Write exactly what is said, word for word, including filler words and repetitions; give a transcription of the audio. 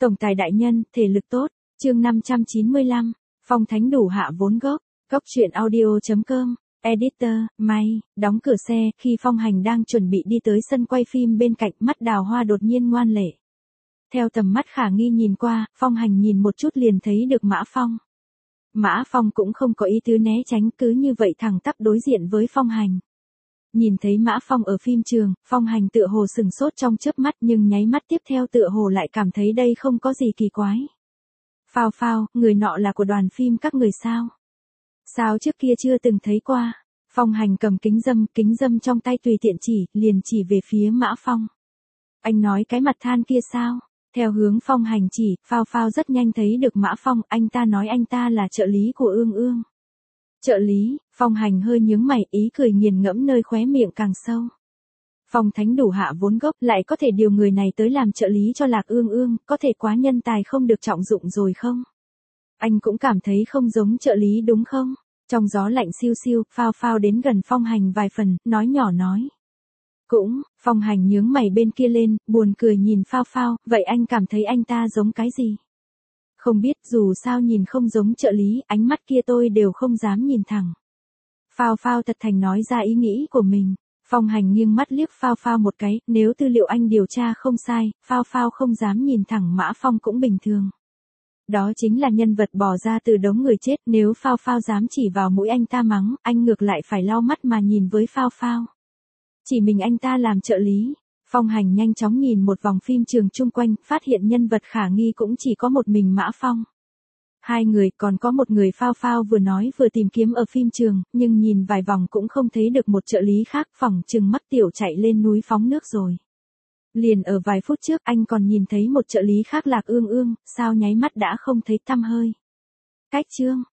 Tổng tài đại nhân, thể lực tốt, chương năm trăm chín mươi lăm, Phong Thánh đủ hạ vốn gốc, góc truyện audio chấm com, editor, May, đóng cửa xe, khi Phong Hành đang chuẩn bị đi tới sân quay phim bên cạnh, mắt Đào Hoa đột nhiên ngoan lệ. Theo tầm mắt khả nghi nhìn qua, Phong Hành nhìn một chút liền thấy được Mã Phong. Mã Phong cũng không có ý tứ né tránh, cứ như vậy thẳng tắp đối diện với Phong Hành. Nhìn thấy Mã Phong ở phim trường, Phong Hành tựa hồ sừng sốt trong chớp mắt, nhưng nháy mắt tiếp theo tựa hồ lại cảm thấy đây không có gì kỳ quái. Phao phao, người nọ là của đoàn phim các người sao? Sao trước kia chưa từng thấy qua? Phong Hành cầm kính dâm, kính dâm trong tay tùy tiện chỉ, liền chỉ về phía Mã Phong. Anh nói cái mặt than kia sao? Theo hướng Phong Hành chỉ, phao phao rất nhanh thấy được Mã Phong, anh ta nói anh ta là trợ lý của Ương Ương. Trợ lý, Phong Hành hơi nhướng mày, ý cười nghiền ngẫm nơi khóe miệng càng sâu. Phong Thánh đủ hạ vốn gốc, lại có thể điều người này tới làm trợ lý cho Lạc Ương Ương, có thể quá nhân tài không được trọng dụng rồi không? Anh cũng cảm thấy không giống trợ lý đúng không? Trong gió lạnh siêu siêu, phao phao đến gần Phong Hành vài phần, nói nhỏ nói. Cũng, Phong Hành nhướng mày bên kia lên, buồn cười nhìn phao phao, vậy anh cảm thấy anh ta giống cái gì? Không biết, dù sao nhìn không giống trợ lý, ánh mắt kia tôi đều không dám nhìn thẳng. Phao phao thật thành nói ra ý nghĩ của mình. Phong Hành nghiêng mắt liếc phao phao một cái, nếu tư liệu anh điều tra không sai, phao phao không dám nhìn thẳng Mã Phong cũng bình thường. Đó chính là nhân vật bỏ ra từ đống người chết, nếu phao phao dám chỉ vào mũi anh ta mắng, anh ngược lại phải lau mắt mà nhìn với phao phao. Chỉ mình anh ta làm trợ lý. Phong Hành nhanh chóng nhìn một vòng phim trường chung quanh, phát hiện nhân vật khả nghi cũng chỉ có một mình Mã Phong. Hai người, còn có một người phao phao vừa nói vừa tìm kiếm ở phim trường, nhưng nhìn vài vòng cũng không thấy được một trợ lý khác, phỏng chừng mắc tiểu chạy lên núi phóng nước rồi. Liền ở vài phút trước anh còn nhìn thấy một trợ lý khác Lạc Ương Ương, sao nháy mắt đã không thấy tăm hơi. Cách chương,